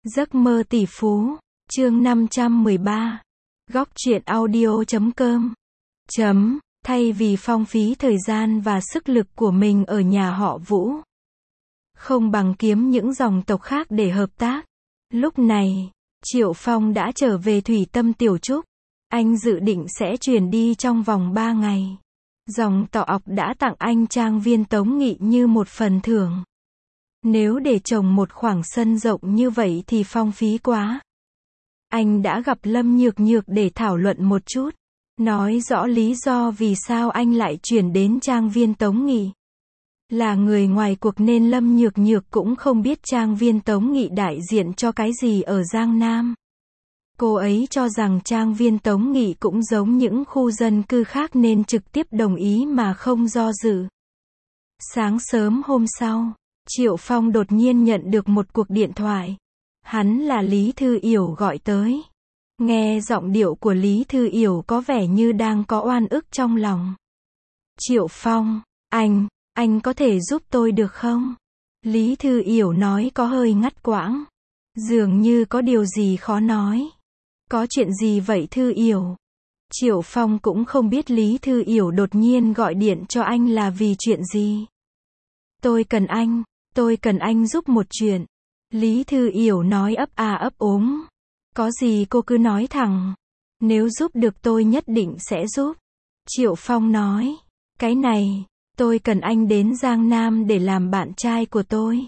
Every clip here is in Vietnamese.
Giấc mơ tỷ phú, chương 513. Góc truyện audio.com. Thay vì phung phí thời gian và sức lực của mình ở nhà họ Vũ, không bằng kiếm những dòng tộc khác để hợp tác. Lúc này, Triệu Phong đã trở về Thủy Tâm Tiểu Trúc. Anh dự định sẽ chuyển đi trong vòng 3 ngày. Dòng tộc ọc đã tặng anh trang viên Tống Nghị như một phần thưởng. Nếu để trồng một khoảng sân rộng như vậy thì phong phí quá. Anh đã gặp Lâm Nhược Nhược để thảo luận một chút, nói rõ lý do vì sao anh lại chuyển đến trang viên Tống Nghị. Là người ngoài cuộc nên Lâm Nhược Nhược cũng không biết trang viên Tống Nghị đại diện cho cái gì ở Giang Nam. Cô ấy cho rằng trang viên Tống Nghị cũng giống những khu dân cư khác nên trực tiếp đồng ý mà không do dự. Sáng sớm hôm sau, Triệu Phong đột nhiên nhận được một cuộc điện thoại. Hắn là Lý Thư Yểu gọi tới. Nghe giọng điệu của Lý Thư Yểu có vẻ như đang có oan ức trong lòng. Triệu Phong, anh có thể giúp tôi được không? Lý Thư Yểu nói có hơi ngắt quãng. Dường như có điều gì khó nói. Có chuyện gì vậy Thư Yểu? Triệu Phong cũng không biết Lý Thư Yểu đột nhiên gọi điện cho anh là vì chuyện gì. Tôi cần anh giúp một chuyện. Lý Thư Yểu nói ấp a ấp úng. Có gì cô cứ nói thẳng. Nếu giúp được tôi nhất định sẽ giúp. Triệu Phong nói. Cái này, tôi cần anh đến Giang Nam để làm bạn trai của tôi.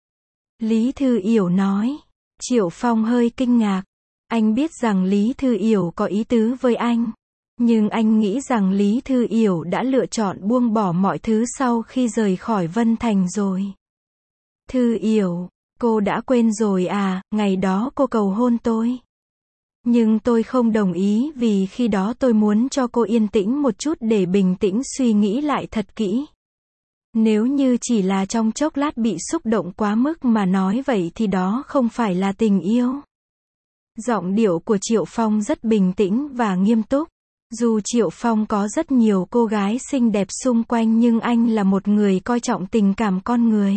Lý Thư Yểu nói. Triệu Phong hơi kinh ngạc. Anh biết rằng Lý Thư Yểu có ý tứ với anh. Nhưng anh nghĩ rằng Lý Thư Yểu đã lựa chọn buông bỏ mọi thứ sau khi rời khỏi Vân Thành rồi. Thư Yểu, cô đã quên rồi à, ngày đó cô cầu hôn tôi. Nhưng tôi không đồng ý vì khi đó tôi muốn cho cô yên tĩnh một chút để bình tĩnh suy nghĩ lại thật kỹ. Nếu như chỉ là trong chốc lát bị xúc động quá mức mà nói vậy thì đó không phải là tình yêu. Giọng điệu của Triệu Phong rất bình tĩnh và nghiêm túc. Dù Triệu Phong có rất nhiều cô gái xinh đẹp xung quanh nhưng anh là một người coi trọng tình cảm con người.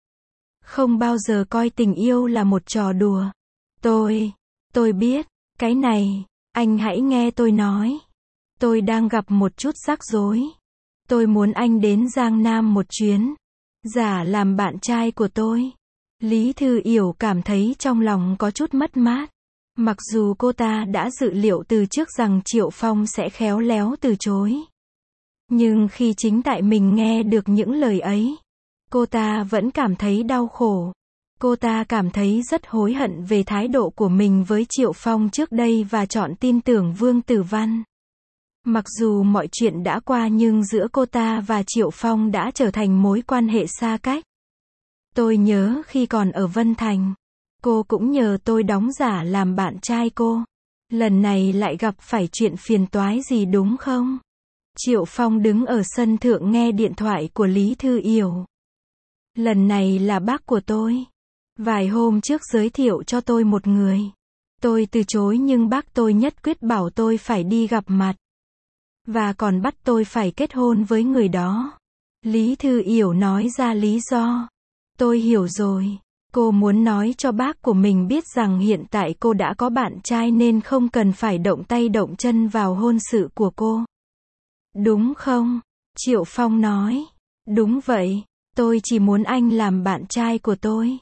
Không bao giờ coi tình yêu là một trò đùa. Tôi biết, cái này, anh hãy nghe tôi nói. Tôi đang gặp một chút rắc rối. Tôi muốn anh đến Giang Nam một chuyến. Giả làm bạn trai của tôi. Lý Thư Yểu cảm thấy trong lòng có chút mất mát. Mặc dù cô ta đã dự liệu từ trước rằng Triệu Phong sẽ khéo léo từ chối. Nhưng khi chính tại mình nghe được những lời ấy, cô ta vẫn cảm thấy đau khổ. Cô ta cảm thấy rất hối hận về thái độ của mình với Triệu Phong trước đây và chọn tin tưởng Vương Tử Văn. Mặc dù mọi chuyện đã qua nhưng giữa cô ta và Triệu Phong đã trở thành mối quan hệ xa cách. Tôi nhớ khi còn ở Vân Thành, cô cũng nhờ tôi đóng giả làm bạn trai cô. Lần này lại gặp phải chuyện phiền toái gì đúng không? Triệu Phong đứng ở sân thượng nghe điện thoại của Lý Thư Yểu. Lần này là bác của tôi. Vài hôm trước giới thiệu cho tôi một người. Tôi từ chối nhưng bác tôi nhất quyết bảo tôi phải đi gặp mặt. Và còn bắt tôi phải kết hôn với người đó. Lý Thư Yểu nói ra lý do. Tôi hiểu rồi. Cô muốn nói cho bác của mình biết rằng hiện tại cô đã có bạn trai nên không cần phải động tay động chân vào hôn sự của cô. Đúng không? Triệu Phong nói. Đúng vậy. Tôi chỉ muốn anh làm bạn trai của tôi.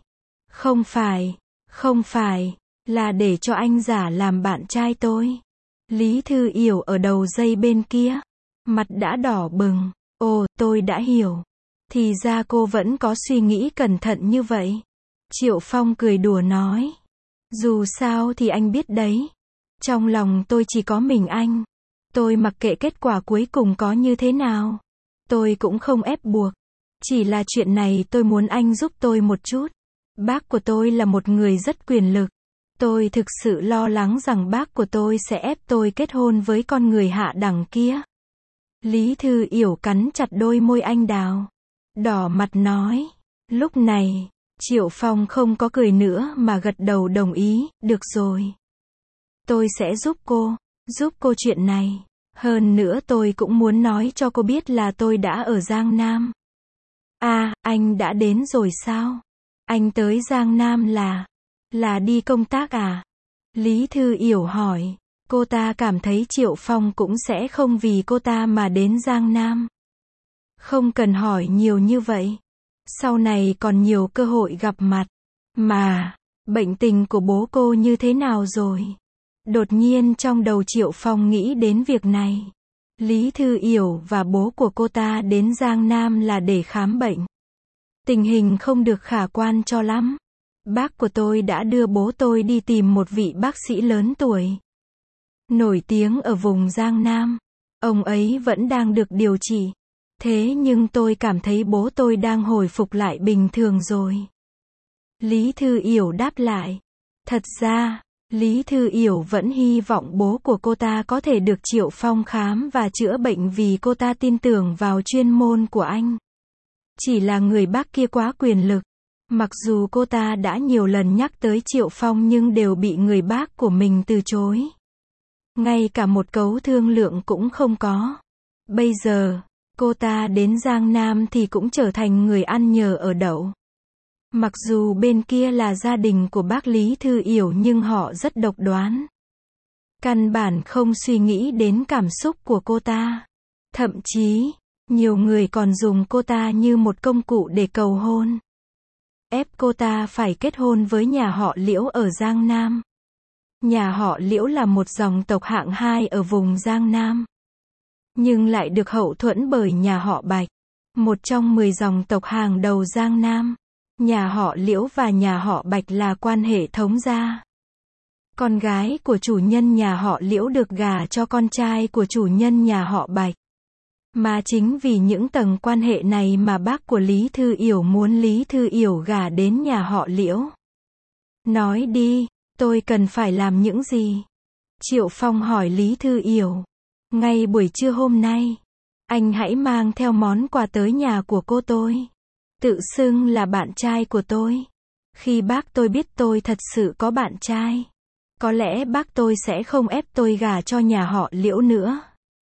Không phải, là để cho anh giả làm bạn trai tôi. Lý Thư Yểu ở đầu dây bên kia. Mặt đã đỏ bừng. Ồ, tôi đã hiểu. Thì ra cô vẫn có suy nghĩ cẩn thận như vậy. Triệu Phong cười đùa nói. Dù sao thì anh biết đấy. Trong lòng tôi chỉ có mình anh. Tôi mặc kệ kết quả cuối cùng có như thế nào. Tôi cũng không ép buộc. Chỉ là chuyện này tôi muốn anh giúp tôi một chút. Bác của tôi là một người rất quyền lực. Tôi thực sự lo lắng rằng bác của tôi sẽ ép tôi kết hôn với con người hạ đẳng kia. Lý Thư Yểu cắn chặt đôi môi anh đào. Đỏ mặt nói. Lúc này, Triệu Phong không có cười nữa mà gật đầu đồng ý. Được rồi. Tôi sẽ giúp cô chuyện này. Hơn nữa tôi cũng muốn nói cho cô biết là tôi đã ở Giang Nam. À, anh đã đến rồi sao? Anh tới Giang Nam Là đi công tác à? Lý Thư Yểu hỏi. Cô ta cảm thấy Triệu Phong cũng sẽ không vì cô ta mà đến Giang Nam. Không cần hỏi nhiều như vậy. Sau này còn nhiều cơ hội gặp mặt. Mà, bệnh tình của bố cô như thế nào rồi? Đột nhiên trong đầu Triệu Phong nghĩ đến việc này. Lý Thư Yểu và bố của cô ta đến Giang Nam là để khám bệnh. Tình hình không được khả quan cho lắm. Bác của tôi đã đưa bố tôi đi tìm một vị bác sĩ lớn tuổi, nổi tiếng ở vùng Giang Nam. Ông ấy vẫn đang được điều trị. Thế nhưng tôi cảm thấy bố tôi đang hồi phục lại bình thường rồi. Lý Thư Yểu đáp lại. Thật ra, Lý Thư Yểu vẫn hy vọng bố của cô ta có thể được Triệu Phong khám và chữa bệnh vì cô ta tin tưởng vào chuyên môn của anh. Chỉ là người bác kia quá quyền lực. Mặc dù cô ta đã nhiều lần nhắc tới Triệu Phong nhưng đều bị người bác của mình từ chối. Ngay cả một câu thương lượng cũng không có. Bây giờ, cô ta đến Giang Nam thì cũng trở thành người ăn nhờ ở đậu. Mặc dù bên kia là gia đình của bác Lý Thư Yểu nhưng họ rất độc đoán. Căn bản không suy nghĩ đến cảm xúc của cô ta. Thậm chí, nhiều người còn dùng cô ta như một công cụ để cầu hôn. Ép cô ta phải kết hôn với nhà họ Liễu ở Giang Nam. Nhà họ Liễu là một dòng tộc hạng 2 ở vùng Giang Nam. Nhưng lại được hậu thuẫn bởi nhà họ Bạch, một trong 10 dòng tộc hàng đầu Giang Nam. Nhà họ Liễu và nhà họ Bạch là quan hệ thống gia. Con gái của chủ nhân nhà họ Liễu được gả cho con trai của chủ nhân nhà họ Bạch. Mà chính vì những tầng quan hệ này mà bác của Lý Thư Yểu muốn Lý Thư Yểu gả đến nhà họ Liễu. Nói đi, tôi cần phải làm những gì? Triệu Phong hỏi Lý Thư Yểu. Ngay buổi trưa hôm nay, anh hãy mang theo món quà tới nhà của cô tôi. Tự xưng là bạn trai của tôi. Khi bác tôi biết tôi thật sự có bạn trai, có lẽ bác tôi sẽ không ép tôi gả cho nhà họ Liễu nữa.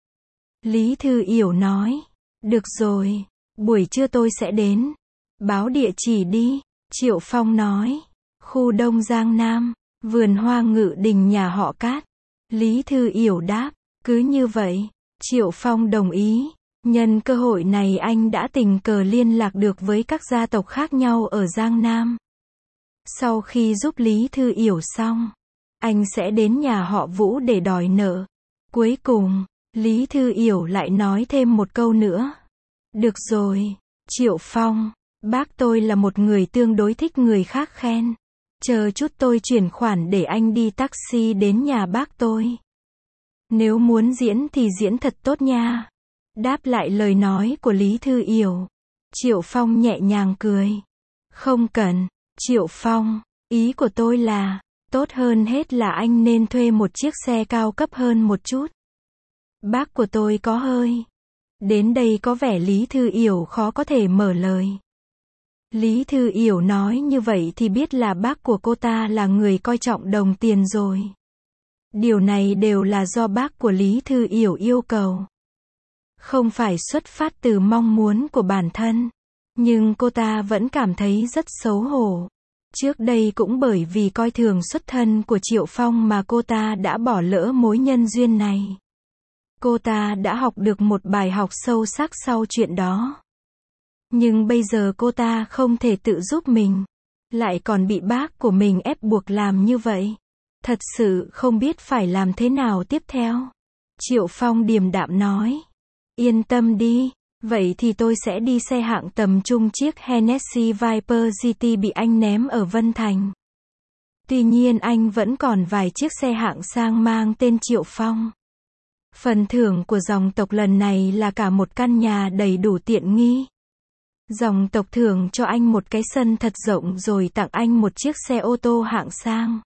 Lý Thư Yểu nói. Được rồi, buổi trưa tôi sẽ đến. Báo địa chỉ đi. Triệu Phong nói. Khu Đông Giang Nam, vườn hoa Ngự Đình nhà họ Cát. Lý Thư Yểu đáp. Cứ như vậy. Triệu Phong đồng ý. Nhân cơ hội này anh đã tình cờ liên lạc được với các gia tộc khác nhau ở Giang Nam. Sau khi giúp Lý Thư Yểu xong, anh sẽ đến nhà họ Vũ để đòi nợ. Cuối cùng, Lý Thư Yểu lại nói thêm một câu nữa. Được rồi, Triệu Phong, bác tôi là một người tương đối thích người khác khen. Chờ chút tôi chuyển khoản để anh đi taxi đến nhà bác tôi. Nếu muốn diễn thì diễn thật tốt nha. Đáp lại lời nói của Lý Thư Yểu, Triệu Phong nhẹ nhàng cười. Không cần, Triệu Phong, ý của tôi là, tốt hơn hết là anh nên thuê một chiếc xe cao cấp hơn một chút. Bác của tôi có hơi. Đến đây có vẻ Lý Thư Yểu khó có thể mở lời. Lý Thư Yểu nói như vậy thì biết là bác của cô ta là người coi trọng đồng tiền rồi. Điều này đều là do bác của Lý Thư Yểu yêu cầu. Không phải xuất phát từ mong muốn của bản thân. Nhưng cô ta vẫn cảm thấy rất xấu hổ. Trước đây cũng bởi vì coi thường xuất thân của Triệu Phong mà cô ta đã bỏ lỡ mối nhân duyên này. Cô ta đã học được một bài học sâu sắc sau chuyện đó. Nhưng bây giờ cô ta không thể tự giúp mình. Lại còn bị bác của mình ép buộc làm như vậy. Thật sự không biết phải làm thế nào tiếp theo. Triệu Phong điềm đạm nói. Yên tâm đi, vậy thì tôi sẽ đi xe hạng tầm trung chiếc Hennessy Viper GT bị anh ném ở Vân Thành. Tuy nhiên anh vẫn còn vài chiếc xe hạng sang mang tên Triệu Phong. Phần thưởng của dòng tộc lần này là cả một căn nhà đầy đủ tiện nghi. Dòng tộc thưởng cho anh một cái sân thật rộng rồi tặng anh một chiếc xe ô tô hạng sang.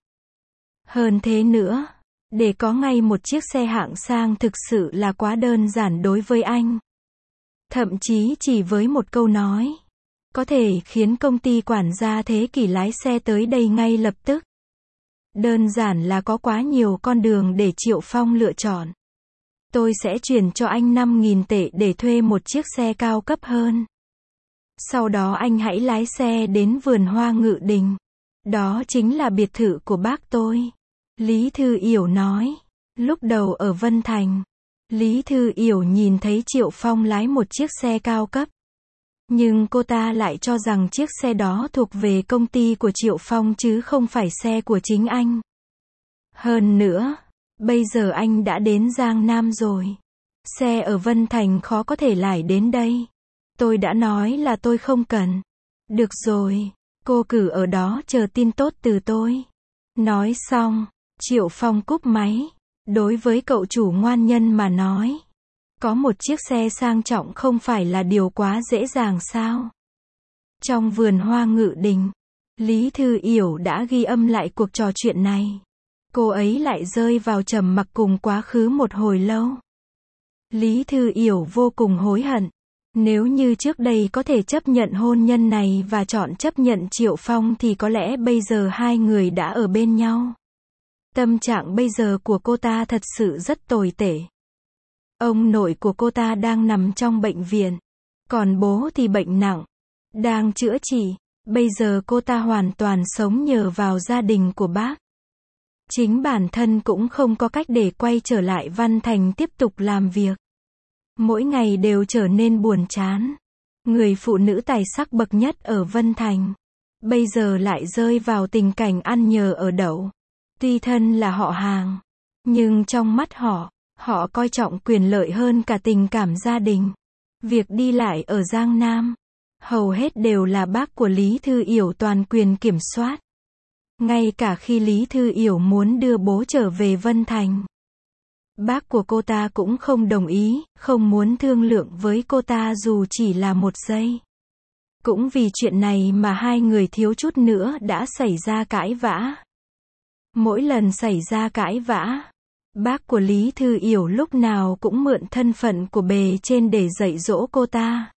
Hơn thế nữa, để có ngay một chiếc xe hạng sang thực sự là quá đơn giản đối với anh. Thậm chí chỉ với một câu nói, có thể khiến công ty quản gia Thế Kỷ lái xe tới đây ngay lập tức. Đơn giản là có quá nhiều con đường để Triệu Phong lựa chọn. Tôi sẽ chuyển cho anh 5.000 tệ để thuê một chiếc xe cao cấp hơn. Sau đó anh hãy lái xe đến vườn hoa Ngự Đình. Đó chính là biệt thự của bác tôi. Lý Thư Yểu nói. Lúc đầu ở Vân Thành, Lý Thư Yểu nhìn thấy Triệu Phong lái một chiếc xe cao cấp. Nhưng cô ta lại cho rằng chiếc xe đó thuộc về công ty của Triệu Phong chứ không phải xe của chính anh. Hơn nữa, bây giờ anh đã đến Giang Nam rồi. Xe ở Vân Thành khó có thể lái đến đây. Tôi đã nói là tôi không cần. Được rồi, cô cứ ở đó chờ tin tốt từ tôi. Nói xong, Triệu Phong cúp máy. Đối với cậu chủ ngoan nhân mà nói, có một chiếc xe sang trọng không phải là điều quá dễ dàng sao? Trong vườn hoa Ngự Đình, Lý Thư Yểu đã ghi âm lại cuộc trò chuyện này. Cô ấy lại rơi vào trầm mặc cùng quá khứ một hồi lâu. Lý Thư Yểu vô cùng hối hận. Nếu như trước đây có thể chấp nhận hôn nhân này và chọn chấp nhận Triệu Phong thì có lẽ bây giờ hai người đã ở bên nhau. Tâm trạng bây giờ của cô ta thật sự rất tồi tệ. Ông nội của cô ta đang nằm trong bệnh viện. Còn bố thì bệnh nặng, đang chữa trị. Bây giờ cô ta hoàn toàn sống nhờ vào gia đình của bác. Chính bản thân cũng không có cách để quay trở lại Văn Thành tiếp tục làm việc. Mỗi ngày đều trở nên buồn chán. Người phụ nữ tài sắc bậc nhất ở Vân Thành, bây giờ lại rơi vào tình cảnh ăn nhờ ở đậu. Tuy thân là họ hàng, nhưng trong mắt họ, họ coi trọng quyền lợi hơn cả tình cảm gia đình. Việc đi lại ở Giang Nam, hầu hết đều là bác của Lý Thư Yểu toàn quyền kiểm soát. Ngay cả khi Lý Thư Yểu muốn đưa bố trở về Vân Thành, bác của cô ta cũng không đồng ý, không muốn thương lượng với cô ta dù chỉ là một giây. Cũng vì chuyện này mà hai người thiếu chút nữa đã xảy ra cãi vã. Mỗi lần xảy ra cãi vã, bác của Lý Thư Yểu lúc nào cũng mượn thân phận của bề trên để dạy dỗ cô ta.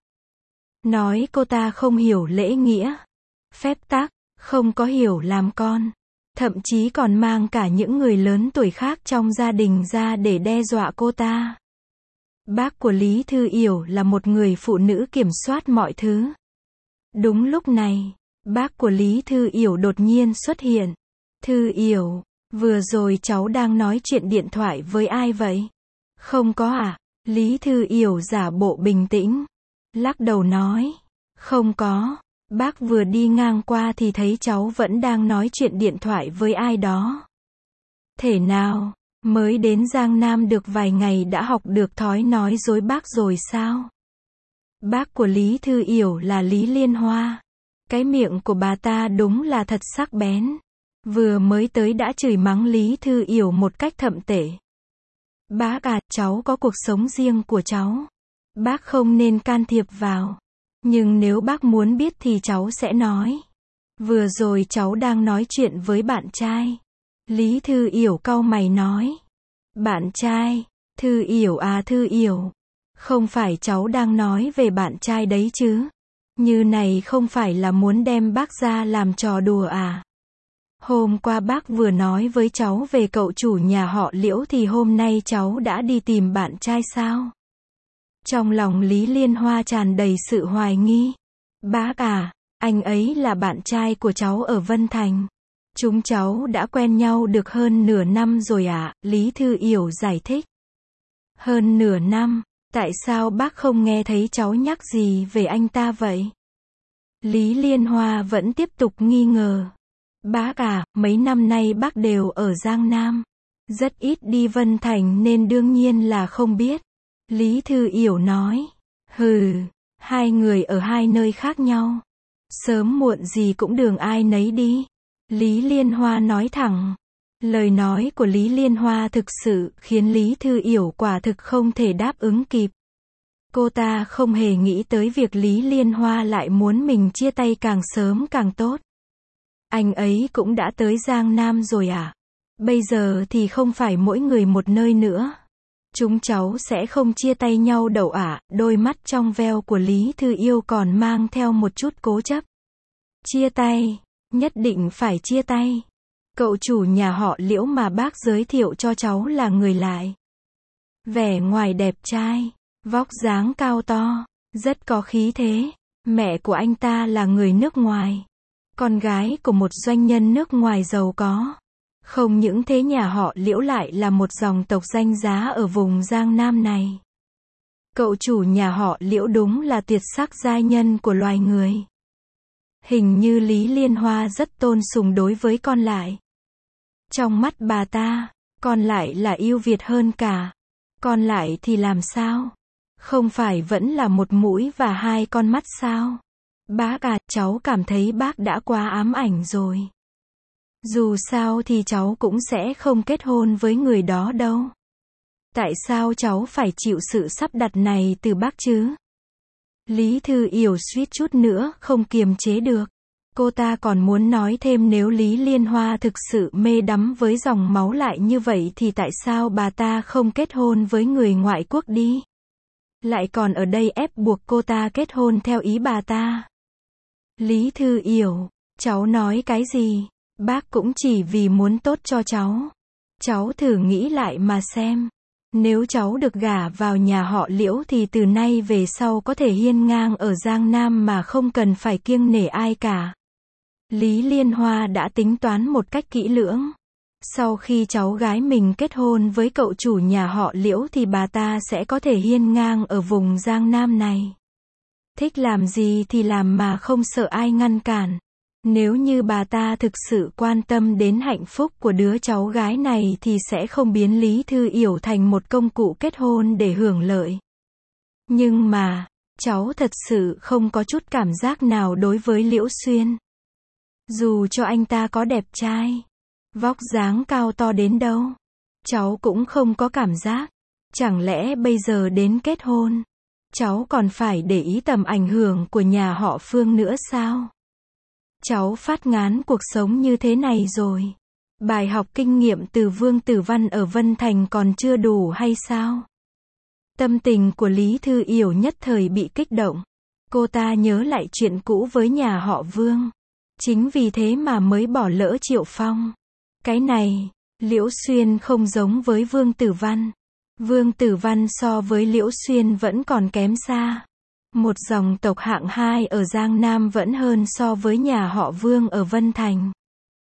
Nói cô ta không hiểu lễ nghĩa, phép tắc, không có hiểu làm con. Thậm chí còn mang cả những người lớn tuổi khác trong gia đình ra để đe dọa cô ta. Bác của Lý Thư Yểu là một người phụ nữ kiểm soát mọi thứ. Đúng lúc này, bác của Lý Thư Yểu đột nhiên xuất hiện. Thư Yểu, vừa rồi cháu đang nói chuyện điện thoại với ai vậy? Không có à? Lý Thư Yểu giả bộ bình tĩnh, lắc đầu nói. Không có, bác vừa đi ngang qua thì thấy cháu vẫn đang nói chuyện điện thoại với ai đó. Thể nào, mới đến Giang Nam được vài ngày đã học được thói nói dối bác rồi sao? Bác của Lý Thư Yểu là Lý Liên Hoa. Cái miệng của bà ta đúng là thật sắc bén. Vừa mới tới đã chửi mắng Lý Thư Yểu một cách thậm tệ. Bác à, cháu có cuộc sống riêng của cháu. Bác không nên can thiệp vào. Nhưng nếu bác muốn biết thì cháu sẽ nói. Vừa rồi cháu đang nói chuyện với bạn trai. Lý Thư Yểu cau mày nói. Bạn trai? Thư Yểu à Thư Yểu. Không phải cháu đang nói về bạn trai đấy chứ. Như này không phải là muốn đem bác ra làm trò đùa à? Hôm qua bác vừa nói với cháu về cậu chủ nhà họ Liễu thì hôm nay cháu đã đi tìm bạn trai sao? Trong lòng Lý Liên Hoa tràn đầy sự hoài nghi. Bác à, anh ấy là bạn trai của cháu ở Vân Thành. Chúng cháu đã quen nhau được hơn nửa năm rồi ạ, Lý Thư Yểu giải thích. Hơn nửa năm, tại sao bác không nghe thấy cháu nhắc gì về anh ta vậy? Lý Liên Hoa vẫn tiếp tục nghi ngờ. Bác à, mấy năm nay bác đều ở Giang Nam. Rất ít đi Vân Thành nên đương nhiên là không biết. Lý Thư Yểu nói. Hừ, hai người ở hai nơi khác nhau. Sớm muộn gì cũng đường ai nấy đi. Lý Liên Hoa nói thẳng. Lời nói của Lý Liên Hoa thực sự khiến Lý Thư Yểu quả thực không thể đáp ứng kịp. Cô ta không hề nghĩ tới việc Lý Liên Hoa lại muốn mình chia tay càng sớm càng tốt. Anh ấy cũng đã tới Giang Nam rồi à? Bây giờ thì không phải mỗi người một nơi nữa. Chúng cháu sẽ không chia tay nhau đâu ạ. Đôi mắt trong veo của Lý Thư Yêu còn mang theo một chút cố chấp. Chia tay, nhất định phải chia tay. Cậu chủ nhà họ Liễu mà bác giới thiệu cho cháu là người lại. Vẻ ngoài đẹp trai, vóc dáng cao to, rất có khí thế. Mẹ của anh ta là người nước ngoài. con gái của một doanh nhân nước ngoài giàu có. Không những thế nhà họ Liễu lại là một dòng tộc danh giá ở vùng Giang Nam này. Cậu chủ nhà họ Liễu đúng là tuyệt sắc giai nhân của loài người. Hình như Lý Liên Hoa rất tôn sùng đối với con lại. Trong mắt bà ta, con lại là ưu việt hơn cả. Con lại thì làm sao? Không phải vẫn là một mũi và hai con mắt sao? Bác à, cháu cảm thấy bác đã quá ám ảnh rồi. Dù sao thì cháu cũng sẽ không kết hôn với người đó đâu. Tại sao cháu phải chịu sự sắp đặt này từ bác chứ? Lý Thư Yểu suýt chút nữa không kiềm chế được. Cô ta còn muốn nói thêm nếu Lý Liên Hoa thực sự mê đắm với dòng máu lại như vậy thì tại sao bà ta không kết hôn với người ngoại quốc đi? Lại còn ở đây ép buộc cô ta kết hôn theo ý bà ta. Lý Thư Yểu, cháu nói cái gì? Bác cũng chỉ vì muốn tốt cho cháu. Cháu thử nghĩ lại mà xem. Nếu cháu được gả vào nhà họ Liễu thì từ nay về sau có thể hiên ngang ở Giang Nam mà không cần phải kiêng nể ai cả. Lý Liên Hoa đã tính toán một cách kỹ lưỡng. Sau khi cháu gái mình kết hôn với cậu chủ nhà họ Liễu thì bà ta sẽ có thể hiên ngang ở vùng Giang Nam này. Thích làm gì thì làm mà không sợ ai ngăn cản. Nếu như bà ta thực sự quan tâm đến hạnh phúc của đứa cháu gái này thì sẽ không biến Lý Thư Yểu thành một công cụ kết hôn để hưởng lợi. Nhưng mà, cháu thật sự không có chút cảm giác nào đối với Liễu Xuyên. Dù cho anh ta có đẹp trai, vóc dáng cao to đến đâu, cháu cũng không có cảm giác. Chẳng lẽ bây giờ đến kết hôn, cháu còn phải để ý tầm ảnh hưởng của nhà họ Phương nữa sao? Cháu phát ngán cuộc sống như thế này rồi. Bài học kinh nghiệm từ Vương Tử Văn ở Vân Thành còn chưa đủ hay sao? Tâm tình của Lý Thư Yểu nhất thời bị kích động. Cô ta nhớ lại chuyện cũ với nhà họ Vương. Chính vì thế mà mới bỏ lỡ Triệu Phong. Cái này, Liễu Xuyên không giống với Vương Tử Văn. Vương Tử Văn so với Liễu Xuyên vẫn còn kém xa. Một dòng tộc hạng 2 ở Giang Nam vẫn hơn so với nhà họ Vương ở Vân Thành.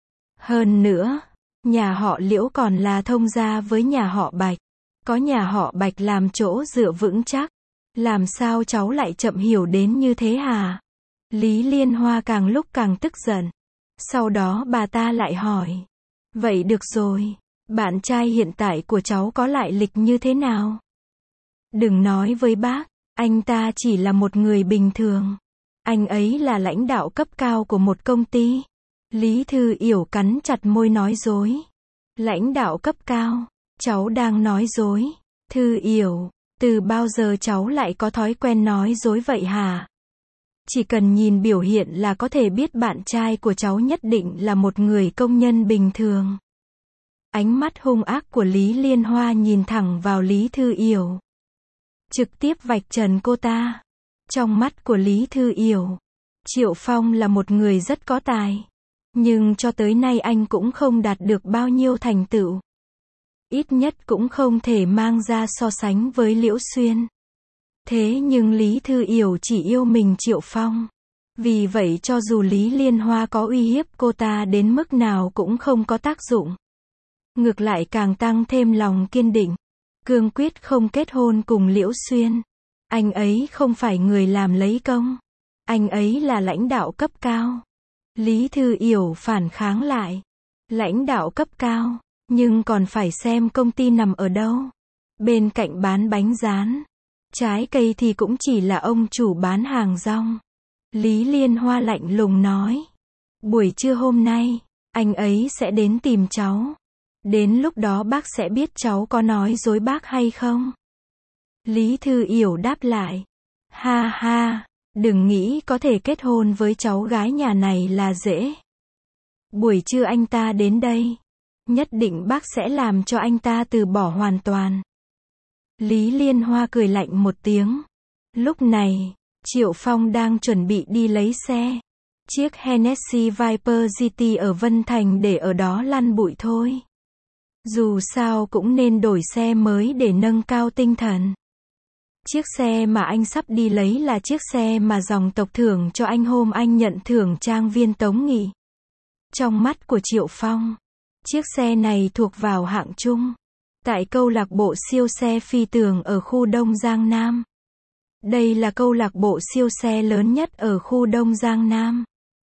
Hơn nữa, nhà họ Liễu còn là thông gia với nhà họ Bạch. Có nhà họ Bạch làm chỗ dựa vững chắc. Làm sao cháu lại chậm hiểu đến như thế hả? Lý Liên Hoa càng lúc càng tức giận. Sau đó bà ta lại hỏi. Vậy được rồi, bạn trai hiện tại của cháu có lại lịch như thế nào? Đừng nói với bác, anh ta chỉ là một người bình thường. Anh ấy là lãnh đạo cấp cao của một công ty. Lý Thư Yểu cắn chặt môi nói dối. Lãnh đạo cấp cao, cháu đang nói dối. Thư Yểu, từ bao giờ cháu lại có thói quen nói dối vậy hả? Chỉ cần nhìn biểu hiện là có thể biết bạn trai của cháu nhất định là một người công nhân bình thường. Ánh mắt hung ác của Lý Liên Hoa nhìn thẳng vào Lý Thư Yểu. Trực tiếp vạch trần cô ta. Trong mắt của Lý Thư Yểu, Triệu Phong là một người rất có tài. Nhưng cho tới nay anh cũng không đạt được bao nhiêu thành tựu. Ít nhất cũng không thể mang ra so sánh với Liễu Xuyên. Thế nhưng Lý Thư Yểu chỉ yêu mình Triệu Phong. Vì vậy cho dù Lý Liên Hoa có uy hiếp cô ta đến mức nào cũng không có tác dụng. Ngược lại càng tăng thêm lòng kiên định. Cương quyết không kết hôn cùng Liễu Xuyên. Anh ấy không phải người làm lấy công. Anh ấy là lãnh đạo cấp cao. Lý Thư Yểu phản kháng lại. Lãnh đạo cấp cao, nhưng còn phải xem công ty nằm ở đâu. Bên cạnh bán bánh rán, trái cây thì cũng chỉ là ông chủ bán hàng rong. Lý Liên Hoa lạnh lùng nói. Buổi trưa hôm nay, anh ấy sẽ đến tìm cháu. Đến lúc đó bác sẽ biết cháu có nói dối bác hay không. Lý Thư Yểu đáp lại. Ha ha, đừng nghĩ có thể kết hôn với cháu gái nhà này là dễ. Buổi trưa anh ta đến đây, nhất định bác sẽ làm cho anh ta từ bỏ hoàn toàn. Lý Liên Hoa cười lạnh một tiếng. Lúc này, Triệu Phong đang chuẩn bị đi lấy xe. Chiếc Hennessy Viper GT ở Vân Thành để ở đó lăn bụi thôi. Dù sao cũng nên đổi xe mới để nâng cao tinh thần. Chiếc xe mà anh sắp đi lấy là chiếc xe mà dòng tộc thưởng cho anh hôm anh nhận thưởng trang viên Tống Nghị. Trong mắt của Triệu Phong, chiếc xe này thuộc vào hạng trung. Tại câu lạc bộ siêu xe phi tường ở khu Đông Giang Nam. Đây là câu lạc bộ siêu xe lớn nhất ở khu Đông Giang Nam.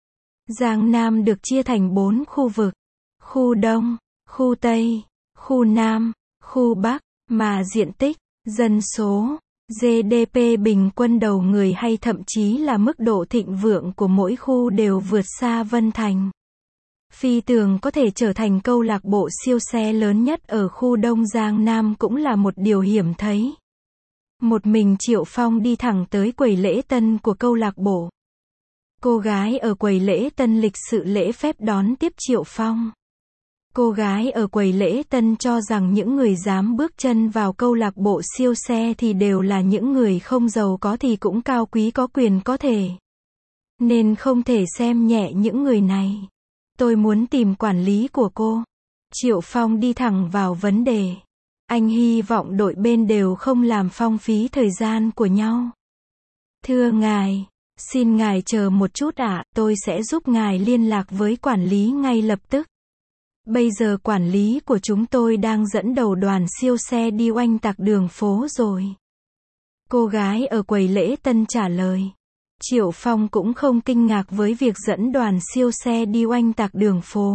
Giang Nam được chia thành 4 khu vực. Khu Đông, khu Tây, khu Nam, khu Bắc, mà diện tích, dân số, GDP bình quân đầu người hay thậm chí là mức độ thịnh vượng của mỗi khu đều vượt xa Vân Thành. Phi tường có thể trở thành câu lạc bộ siêu xe lớn nhất ở khu Đông Giang Nam cũng là một điều hiếm thấy. Một mình Triệu Phong đi thẳng tới quầy lễ tân của câu lạc bộ. Cô gái ở quầy lễ tân lịch sự lễ phép đón tiếp Triệu Phong. Cô gái ở quầy lễ tân cho rằng những người dám bước chân vào câu lạc bộ siêu xe thì đều là những người không giàu có thì cũng cao quý có quyền có thể. Nên không thể xem nhẹ những người này. Tôi muốn tìm quản lý của cô. Triệu Phong đi thẳng vào vấn đề. Anh hy vọng đội bên đều không làm phung phí thời gian của nhau. Thưa ngài, xin ngài chờ một chút ạ, tôi sẽ giúp ngài liên lạc với quản lý ngay lập tức. Bây giờ quản lý của chúng tôi đang dẫn đầu đoàn siêu xe đi oanh tạc đường phố rồi. Cô gái ở quầy lễ tân trả lời. Triệu Phong cũng không kinh ngạc với việc dẫn đoàn siêu xe đi oanh tạc đường phố.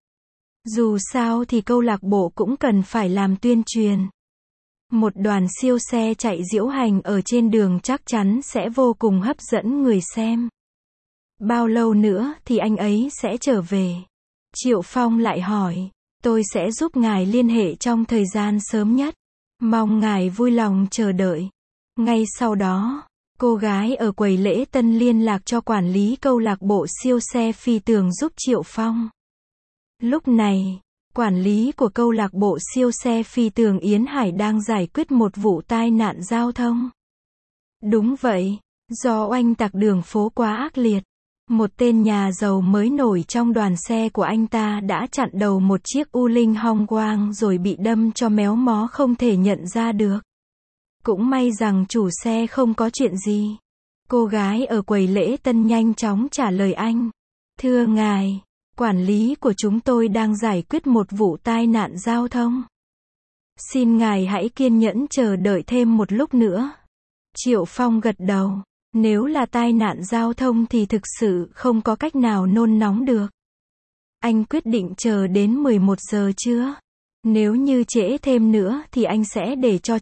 Dù sao thì câu lạc bộ cũng cần phải làm tuyên truyền. Một đoàn siêu xe chạy diễu hành ở trên đường chắc chắn sẽ vô cùng hấp dẫn người xem. Bao lâu nữa thì anh ấy sẽ trở về? Triệu Phong lại hỏi. Tôi sẽ giúp ngài liên hệ trong thời gian sớm nhất. Mong ngài vui lòng chờ đợi. Ngay sau đó, cô gái ở quầy lễ tân liên lạc cho quản lý câu lạc bộ siêu xe phi tường giúp Triệu Phong. Lúc này, quản lý của câu lạc bộ siêu xe phi tường Yến Hải đang giải quyết một vụ tai nạn giao thông. Đúng vậy, do oanh tạc đường phố quá ác liệt, một tên nhà giàu mới nổi trong đoàn xe của anh ta đã chặn đầu một chiếc U Linh Hong Quang rồi bị đâm cho méo mó không thể nhận ra được. Cũng may rằng chủ xe không có chuyện gì. Cô gái ở quầy lễ tân nhanh chóng trả lời anh. Thưa ngài, quản lý của chúng tôi đang giải quyết một vụ tai nạn giao thông. Xin ngài hãy kiên nhẫn chờ đợi thêm một lúc nữa. Triệu Phong gật đầu. Nếu là tai nạn giao thông thì thực sự không có cách nào nôn nóng được. Anh quyết định chờ đến 11 giờ trưa. Nếu như trễ thêm nữa thì anh sẽ để cho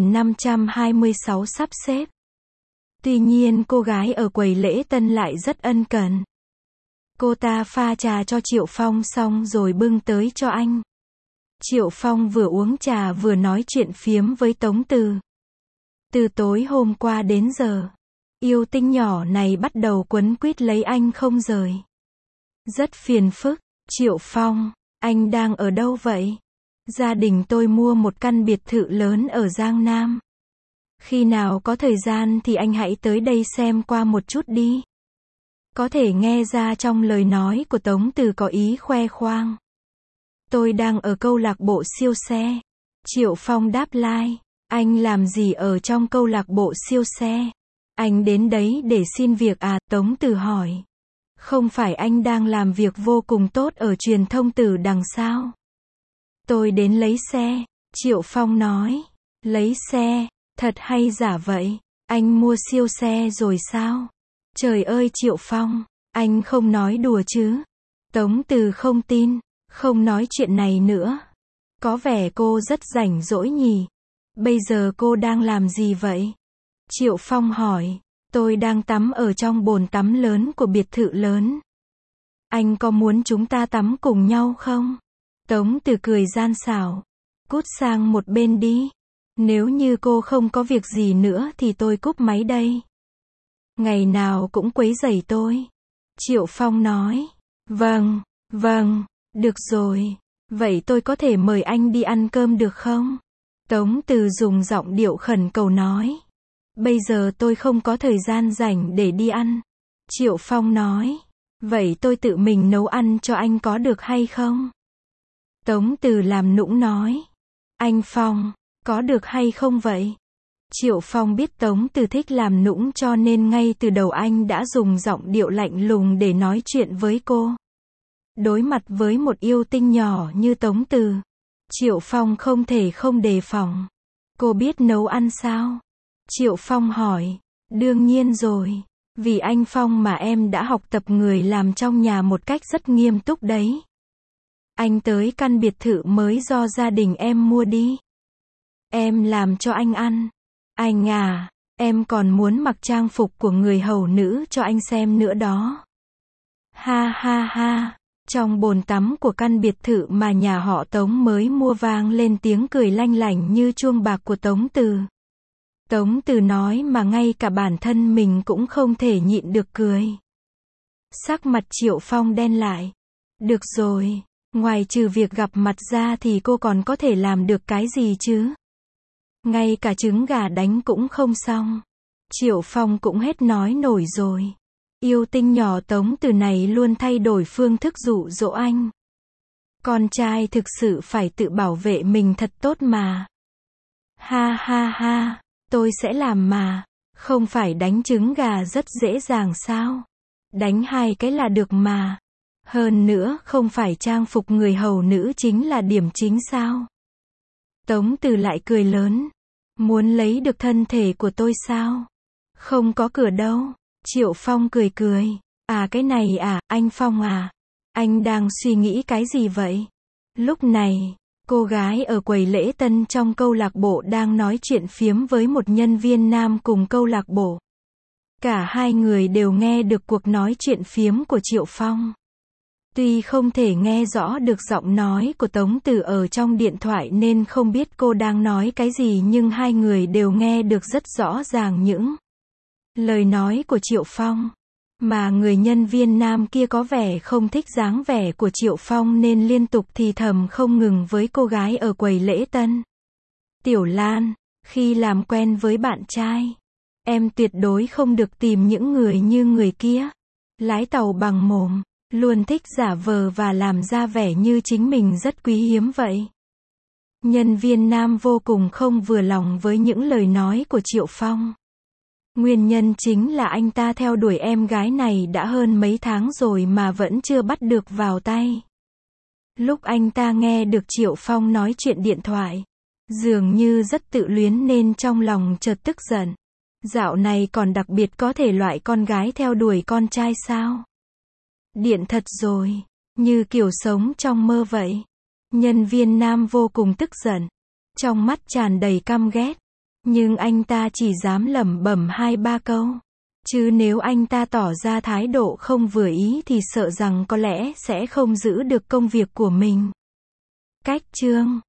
9526 sắp xếp. Tuy nhiên cô gái ở quầy lễ tân lại rất ân cần. Cô ta pha trà cho Triệu Phong xong rồi bưng tới cho anh. Triệu Phong vừa uống trà vừa nói chuyện phiếm với Tống Từ. Từ tối hôm qua đến giờ, yêu tinh nhỏ này bắt đầu quấn quýt lấy anh không rời. Rất phiền phức. Triệu Phong, anh đang ở đâu vậy? Gia đình tôi mua một căn biệt thự lớn ở Giang Nam. Khi nào có thời gian thì anh hãy tới đây xem qua một chút đi. Có thể nghe ra trong lời nói của Tống Từ có ý khoe khoang. Tôi đang ở câu lạc bộ siêu xe. Triệu Phong đáp lại. Anh làm gì ở trong câu lạc bộ siêu xe? Anh đến đấy để xin việc à? Tống Từ hỏi. Không phải anh đang làm việc vô cùng tốt ở truyền thông Tử Đằng sao? Tôi đến lấy xe. Triệu Phong nói. Lấy xe? Thật hay giả vậy? Anh mua siêu xe rồi sao? Trời ơi Triệu Phong, anh không nói đùa chứ? Tống Từ không tin, không nói chuyện này nữa. Có vẻ cô rất rảnh rỗi nhỉ? Bây giờ cô đang làm gì vậy? Triệu Phong hỏi. Tôi đang tắm ở trong bồn tắm lớn của biệt thự lớn. Anh có muốn chúng ta tắm cùng nhau không? Tống Từ cười gian xảo. Cút sang một bên đi. Nếu như cô không có việc gì nữa thì tôi cúp máy đây. Ngày nào cũng quấy rầy tôi. Triệu Phong nói. Vâng, được rồi. Vậy tôi có thể mời anh đi ăn cơm được không? Tống Từ dùng giọng điệu khẩn cầu nói. Bây giờ tôi không có thời gian rảnh để đi ăn. Triệu Phong nói. Vậy tôi tự mình nấu ăn cho anh có được hay không? Tống Từ làm nũng nói. Anh Phong, có được hay không vậy? Triệu Phong biết Tống Từ thích làm nũng cho nên ngay từ đầu anh đã dùng giọng điệu lạnh lùng để nói chuyện với cô. Đối mặt với một yêu tinh nhỏ như Tống Từ, Triệu Phong không thể không đề phòng. Cô biết nấu ăn sao? Triệu Phong hỏi. Đương nhiên rồi. Vì anh Phong mà em đã học tập người làm trong nhà một cách rất nghiêm túc đấy. Anh tới căn biệt thự mới do gia đình em mua đi. Em làm cho anh ăn. Anh à, em còn muốn mặc trang phục của người hầu nữ cho anh xem nữa đó. Ha ha ha. Trong bồn tắm của căn biệt thự mà nhà họ Tống mới mua vang lên tiếng cười lanh lảnh như chuông bạc của Tống Từ. Tống Từ nói mà ngay cả bản thân mình cũng không thể nhịn được cười. Sắc mặt Triệu Phong đen lại. Được rồi, ngoài trừ việc gặp mặt ra thì cô còn có thể làm được cái gì chứ? Ngay cả trứng gà đánh cũng không xong. Triệu Phong cũng hết nói nổi rồi. Yêu tinh nhỏ Tống Từ này luôn thay đổi phương thức dụ dỗ anh. Con trai thực sự phải tự bảo vệ mình thật tốt mà. Ha ha ha, tôi sẽ làm mà. Không phải đánh trứng gà rất dễ dàng sao? Đánh 2 cái là được mà. Hơn nữa, không phải trang phục người hầu nữ chính là điểm chính sao? Tống Từ lại cười lớn. Muốn lấy được thân thể của tôi sao? Không có cửa đâu. Triệu Phong cười cười. À cái này à, anh Phong à? Anh đang suy nghĩ cái gì vậy? Lúc này, cô gái ở quầy lễ tân trong câu lạc bộ đang nói chuyện phiếm với một nhân viên nam cùng câu lạc bộ. Cả hai người đều nghe được cuộc nói chuyện phiếm của Triệu Phong. Tuy không thể nghe rõ được giọng nói của Tống Từ ở trong điện thoại nên không biết cô đang nói cái gì, nhưng hai người đều nghe được rất rõ ràng những lời nói của Triệu Phong. Mà người nhân viên nam kia có vẻ không thích dáng vẻ của Triệu Phong nên liên tục thì thầm không ngừng với cô gái ở quầy lễ tân. Tiểu Lan, khi làm quen với bạn trai, em tuyệt đối không được tìm những người như người kia. Lái tàu bằng mồm, luôn thích giả vờ và làm ra vẻ như chính mình rất quý hiếm vậy. Nhân viên nam vô cùng không vừa lòng với những lời nói của Triệu Phong. Nguyên nhân chính là anh ta theo đuổi em gái này đã hơn mấy tháng rồi mà vẫn chưa bắt được vào tay. Lúc anh ta nghe được Triệu Phong nói chuyện điện thoại, dường như rất tự luyến nên trong lòng chợt tức giận. Dạo này còn đặc biệt có thể loại con gái theo đuổi con trai sao? Điện thật rồi, như kiểu sống trong mơ vậy. Nhân viên nam vô cùng tức giận, trong mắt tràn đầy căm ghét. Nhưng anh ta chỉ dám lẩm bẩm 2-3 câu. Chứ nếu anh ta tỏ ra thái độ không vừa ý thì sợ rằng có lẽ sẽ không giữ được công việc của mình. Cách chương